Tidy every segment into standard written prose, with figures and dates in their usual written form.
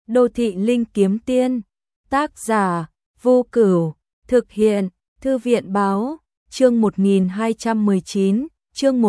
Đô thị linh kiếm tiên, tác giả, Vô Cửu, thực hiện, Thư viện báo, chương 1219, chương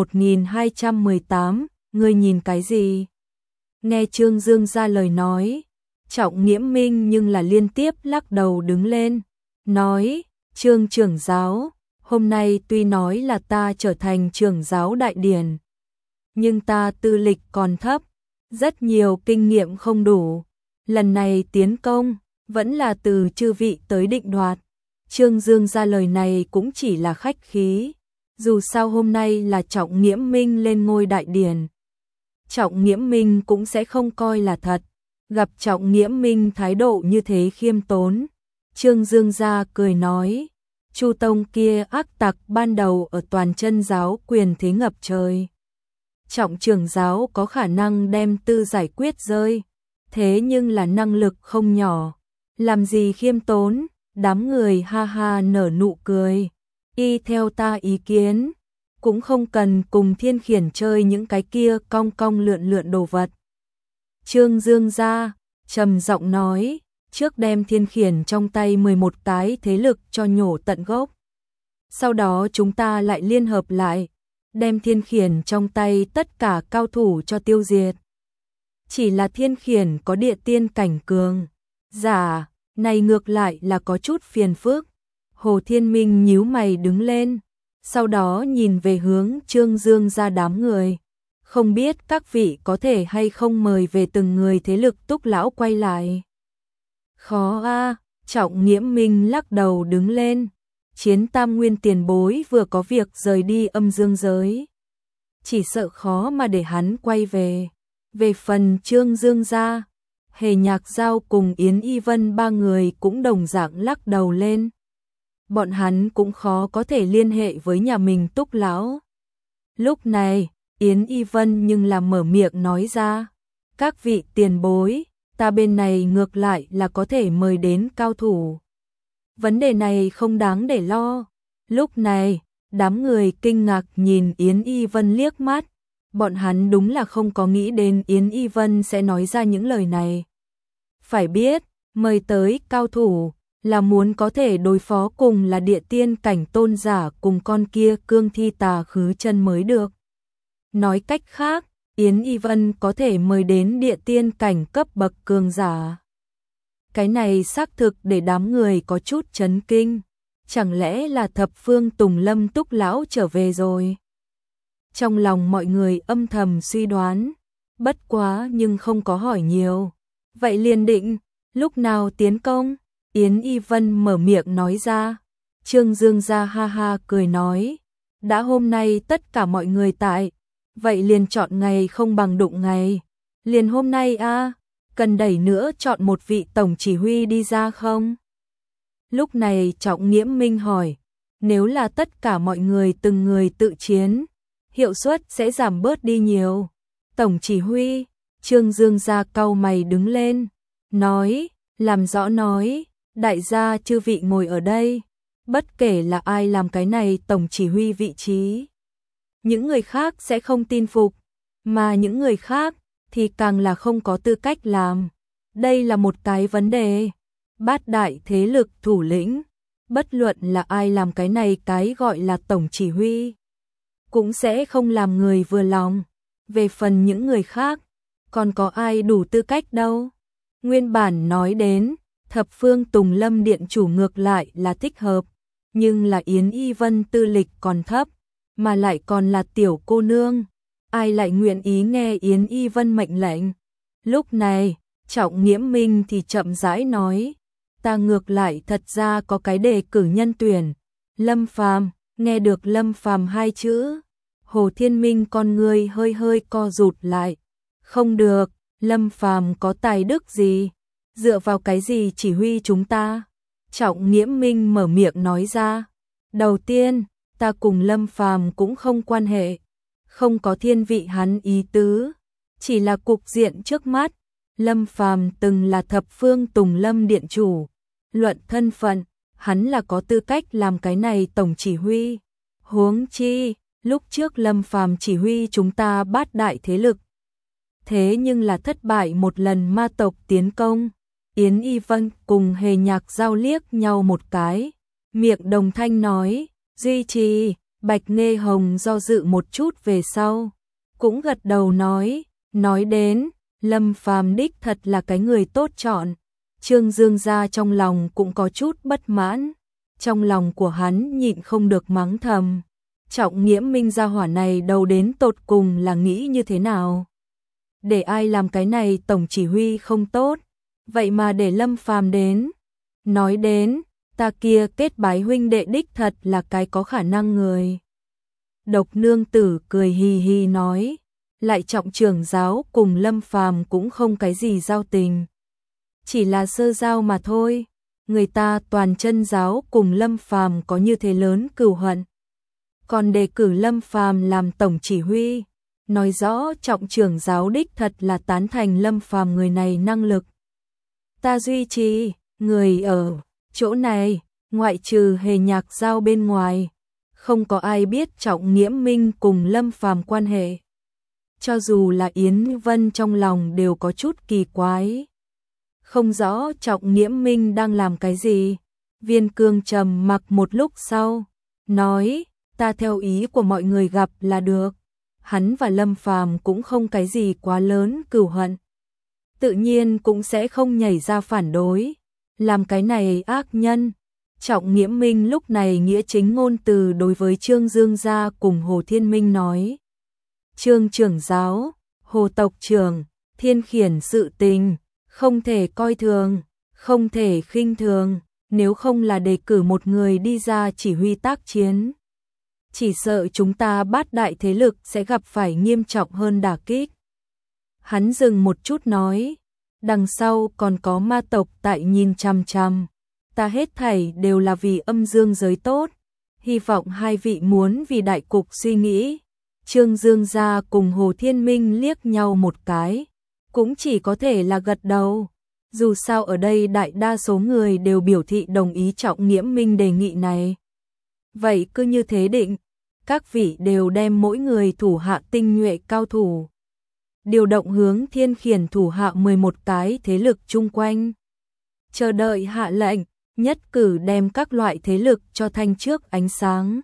1218, ngươi nhìn cái gì? Nghe Trương Dương ra lời nói, Trọng Nghiễm Minh nhưng là liên tiếp lắc đầu đứng lên, nói, Trương trưởng giáo, hôm nay tuy nói là ta trở thành trưởng giáo đại điển, nhưng ta tư lịch còn thấp, rất nhiều kinh nghiệm không đủ. Lần này tiến công, vẫn là từ chư vị tới định đoạt. Trương Dương ra lời này cũng chỉ là khách khí, dù sao hôm nay là Trọng Nghiễm Minh lên ngôi đại điển. Trọng Nghiễm Minh cũng sẽ không coi là thật, gặp Trọng Nghiễm Minh thái độ như thế khiêm tốn. Trương Dương ra cười nói, Chu Tông kia ác tặc ban đầu ở toàn chân giáo quyền thế ngập trời. Trọng trưởng giáo có khả năng đem tư giải quyết rơi, thế nhưng là năng lực không nhỏ, làm gì khiêm tốn, đám người ha ha nở nụ cười, y theo ta ý kiến, cũng không cần cùng Thiên Khiển chơi những cái kia cong cong lượn lượn đồ vật. Trương Dương ra, trầm giọng nói, trước đem Thiên Khiển trong tay 11 cái thế lực cho nhổ tận gốc. Sau đó chúng ta lại liên hợp lại, đem Thiên Khiển trong tay tất cả cao thủ cho tiêu diệt. Chỉ là Thiên Khiển có địa tiên cảnh cường giả, này ngược lại là có chút phiền phức. Hồ Thiên Minh nhíu mày đứng lên, sau đó nhìn về hướng Trương Dương ra đám người. Không biết các vị có thể hay không mời về từng người thế lực Túc lão quay lại. Khó a, Trọng Nghiễm Minh lắc đầu đứng lên. Chiến Tam Nguyên tiền bối vừa có việc rời đi âm dương giới, chỉ sợ khó mà để hắn quay về. Về phần Trương Dương gia, Hề Nhạc Giao cùng Yến Y Vân ba người cũng đồng dạng lắc đầu lên. Bọn hắn cũng khó có thể liên hệ với nhà mình Túc lão. Lúc này, Yến Y Vân nhưng là mở miệng nói ra, các vị tiền bối, ta bên này ngược lại là có thể mời đến cao thủ. Vấn đề này không đáng để lo. Lúc này, đám người kinh ngạc nhìn Yến Y Vân liếc mắt. Bọn hắn đúng là không có nghĩ đến Yến Y Vân sẽ nói ra những lời này. Phải biết, mời tới cao thủ là muốn có thể đối phó cùng là địa tiên cảnh tôn giả cùng con kia cương thi tà khứ chân mới được. Nói cách khác, Yến Y Vân có thể mời đến địa tiên cảnh cấp bậc cường giả. Cái này xác thực để đám người có chút chấn kinh. Chẳng lẽ là Thập Phương Tùng Lâm Túc lão trở về rồi? Trong lòng mọi người âm thầm suy đoán, bất quá nhưng không có hỏi nhiều. Vậy liền định, lúc nào tiến công? Yến Y Vân mở miệng nói ra. Trương Dương ra ha ha cười nói, đã hôm nay tất cả mọi người tại, vậy liền chọn ngày không bằng đụng ngày. Liền hôm nay a, cần đẩy nữa chọn một vị tổng chỉ huy đi ra không? Lúc này Trọng Nghiễm Minh hỏi, nếu là tất cả mọi người từng người tự chiến, hiệu suất sẽ giảm bớt đi nhiều. Tổng chỉ huy, Trương Dương ra cau mày đứng lên, nói, làm rõ nói, đại gia chư vị ngồi ở đây, bất kể là ai làm cái này tổng chỉ huy vị trí. Những người khác sẽ không tin phục, mà những người khác thì càng là không có tư cách làm. Đây là một cái vấn đề. Bát đại thế lực thủ lĩnh, bất luận là ai làm cái này cái gọi là tổng chỉ huy, cũng sẽ không làm người vừa lòng. Về phần những người khác, còn có ai đủ tư cách đâu. Nguyên bản nói đến, Thập Phương Tùng Lâm điện chủ ngược lại là thích hợp, nhưng là Yến Y Vân tư lịch còn thấp, mà lại còn là tiểu cô nương, ai lại nguyện ý nghe Yến Y Vân mệnh lệnh. Lúc này, Trọng Nghiễm Minh thì chậm rãi nói, ta ngược lại thật ra có cái đề cử nhân tuyển, Lâm Phàm. Nghe được Lâm Phàm hai chữ, Hồ Thiên Minh con người hơi hơi co rụt lại. Không được, Lâm Phàm có tài đức gì? Dựa vào cái gì chỉ huy chúng ta? Trọng Nghiễm Minh mở miệng nói ra. Đầu tiên, ta cùng Lâm Phàm cũng không quan hệ, không có thiên vị hắn ý tứ, chỉ là cục diện trước mắt. Lâm Phàm từng là Thập Phương Tùng Lâm điện chủ, luận thân phận, hắn là có tư cách làm cái này tổng chỉ huy. Huống chi, lúc trước Lâm Phàm chỉ huy chúng ta bát đại thế lực, thế nhưng là thất bại một lần ma tộc tiến công. Yến Y Vân cùng Hề Nhạc Giao liếc nhau một cái, miệng đồng thanh nói, duy trì. Bạch Nghê Hồng do dự một chút về sau, cũng gật đầu nói đến, Lâm Phàm đích thật là cái người tốt chọn. Trương Dương gia trong lòng cũng có chút bất mãn, trong lòng của hắn nhịn không được mắng thầm, Trọng Nghiễm Minh gia hỏa này đầu đến tột cùng là nghĩ như thế nào? Để ai làm cái này tổng chỉ huy không tốt, vậy mà để Lâm Phàm đến. Nói đến, ta kia kết bái huynh đệ đích thật là cái có khả năng người. Độc Nương Tử cười hì hì nói, lại Trọng trưởng giáo cùng Lâm Phàm cũng không cái gì giao tình, chỉ là sơ giao mà thôi. Người ta Toàn Chân giáo cùng Lâm Phàm có như thế lớn cừu hận, còn đề cử Lâm Phàm làm tổng chỉ huy, nói rõ Trọng trưởng giáo đích thật là tán thành Lâm Phàm người này năng lực. Ta duy trì, người ở chỗ này, ngoại trừ Hề Nhạc Giao bên ngoài, không có ai biết Trọng Nghiễm Minh cùng Lâm Phàm quan hệ. Cho dù là Yến Vân trong lòng đều có chút kỳ quái, không rõ Trọng Nghiễm Minh đang làm cái gì. Viên Cương trầm mặc một lúc sau, nói, ta theo ý của mọi người gặp là được. Hắn và Lâm Phàm cũng không cái gì quá lớn cừu hận, tự nhiên cũng sẽ không nhảy ra phản đối, làm cái này ác nhân. Trọng Nghiễm Minh lúc này nghĩa chính ngôn từ đối với Trương Dương gia cùng Hồ Thiên Minh nói, Trương trưởng giáo, Hồ tộc trưởng, Thiên khiển sự tình, không thể coi thường, không thể khinh thường, nếu không là đề cử một người đi ra chỉ huy tác chiến, chỉ sợ chúng ta bát đại thế lực sẽ gặp phải nghiêm trọng hơn đả kích. Hắn dừng một chút nói, đằng sau còn có ma tộc tại nhìn chằm chằm, ta hết thảy đều là vì âm dương giới tốt, hy vọng hai vị muốn vì đại cục suy nghĩ. Trương Dương gia cùng Hồ Thiên Minh liếc nhau một cái, cũng chỉ có thể là gật đầu. Dù sao ở đây đại đa số người đều biểu thị đồng ý Trọng Nghiễm Minh đề nghị này. Vậy cứ như thế định, các vị đều đem mỗi người thủ hạ tinh nhuệ cao thủ, điều động hướng Thiên khiển thủ hạ 11 cái thế lực chung quanh, chờ đợi hạ lệnh, nhất cử đem các loại thế lực cho thanh trước ánh sáng.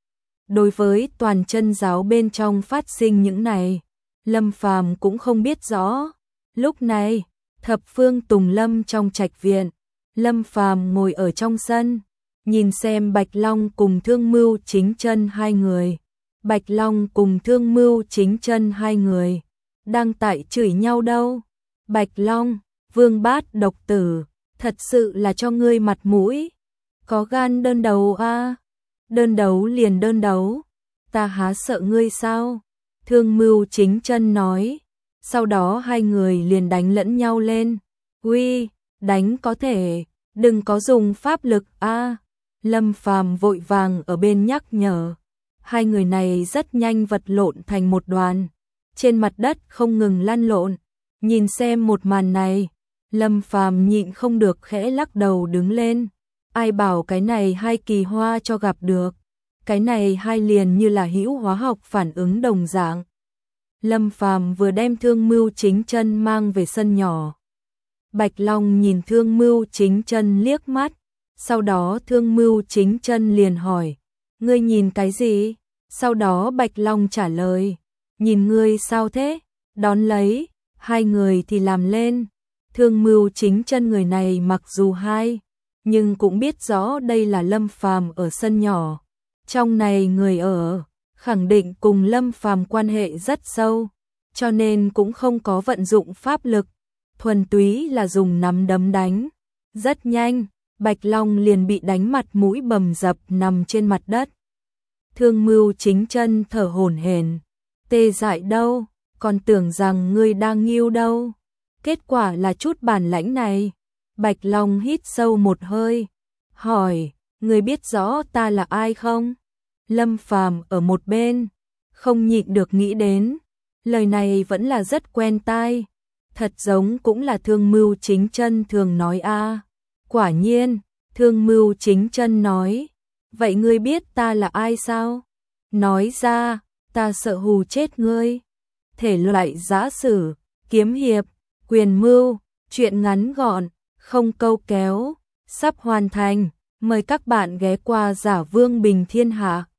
Đối với Toàn Chân giáo bên trong phát sinh những này, Lâm Phàm cũng không biết rõ. Lúc này, thập phương Tùng Lâm trong trạch viện, Lâm Phàm ngồi ở trong sân, nhìn xem Bạch Long cùng Thương Mưu Chính Chân hai người. Bạch Long cùng Thương Mưu Chính Chân hai người đang tại chửi nhau đâu. Bạch Long, Vương Bát độc tử, thật sự là cho ngươi mặt mũi, có gan đơn đấu a? Đơn đấu liền đơn đấu, ta há sợ ngươi sao? Thương Mưu Chính Chân nói. Sau đó hai người liền đánh lẫn nhau lên. Uy, đánh có thể, đừng có dùng pháp lực a. Lâm Phàm vội vàng ở bên nhắc nhở. Hai người này rất nhanh vật lộn thành một đoàn, trên mặt đất không ngừng lăn lộn. Nhìn xem một màn này, Lâm Phàm nhịn không được khẽ lắc đầu đứng lên. Ai bảo cái này hai kỳ hoa cho gặp được, cái này hai liền như là hữu hóa học phản ứng đồng dạng. Lâm Phàm vừa đem Thương Mưu Chính Chân mang về sân nhỏ. Bạch Long nhìn Thương Mưu Chính Chân liếc mắt, sau đó Thương Mưu Chính Chân liền hỏi, ngươi nhìn cái gì? Sau đó Bạch Long trả lời, nhìn ngươi sao thế? Đón lấy, hai người thì làm lên. Thương Mưu Chính Chân người này mặc dù hai, nhưng cũng biết rõ đây là Lâm Phàm ở sân nhỏ. Trong này người ở, khẳng định cùng Lâm Phàm quan hệ rất sâu, cho nên cũng không có vận dụng pháp lực, thuần túy là dùng nắm đấm đánh. Rất nhanh, Bạch Long liền bị đánh mặt mũi bầm dập nằm trên mặt đất. Thương Mưu Chính Chân thở hổn hển, tê dại đâu, còn tưởng rằng ngươi đang nghiêu đâu. Kết quả là chút bản lãnh này. Bạch Long hít sâu một hơi, hỏi, ngươi biết rõ ta là ai không? Lâm Phàm ở một bên, không nhịn được nghĩ đến, lời này vẫn là rất quen tai, thật giống cũng là Thương Mưu Chính Chân thường nói a. Quả nhiên, Thương Mưu Chính Chân nói, vậy ngươi biết ta là ai sao? Nói ra, ta sợ hù chết ngươi. Thể loại giã sử, kiếm hiệp, quyền mưu, truyện ngắn gọn, không câu kéo, sắp hoàn thành. Mời các bạn ghé qua Giả Vương Bình Thiên Hạ.